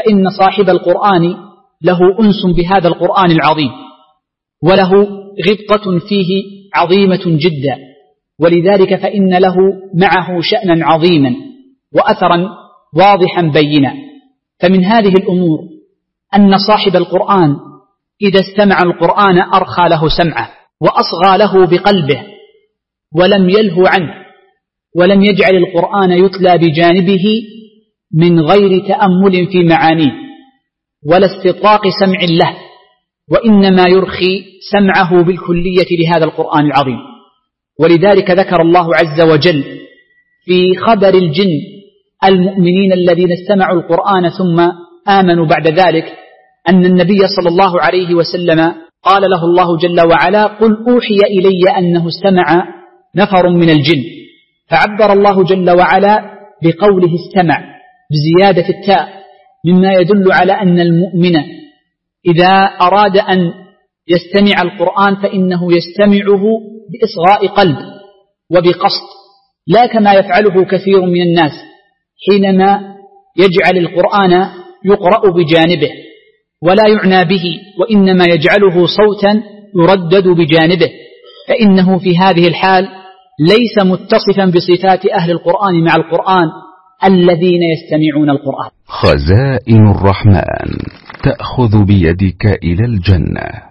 فإن صاحب القرآن له أنس بهذا القرآن العظيم، وله غبطة فيه عظيمة جدا، ولذلك فإن له معه شأنا عظيما وأثرا واضحا بينا. فمن هذه الأمور أن صاحب القرآن إذا استمع القرآن أرخى له سمعه وأصغى له بقلبه، ولم يلهو عنه، ولم يجعل القرآن يتلى بجانبه من غير تأمل في معانيه ولا استطراق سمع له، وإنما يرخي سمعه بالكلية لهذا القرآن العظيم. ولذلك ذكر الله عز وجل في خبر الجن المؤمنين الذين استمعوا القرآن ثم آمنوا بعد ذلك أن النبي صلى الله عليه وسلم قال له الله جل وعلا: قل أوحي إلي أنه استمع نفر من الجن، فعبر الله جل وعلا بقوله استمع بزيادة التاء، مما يدل على أن المؤمن إذا أراد أن يستمع القرآن فإنه يستمعه بإصغاء قلب وبقصد، لا كما يفعله كثير من الناس حينما يجعل القرآن يقرأ بجانبه ولا يعنى به، وإنما يجعله صوتا يردد بجانبه، فإنه في هذه الحال ليس متصفا بصفات أهل القرآن مع القرآن الذين يستمعون القرآن. خزائن الرحمن تأخذ بيدك إلى الجنة.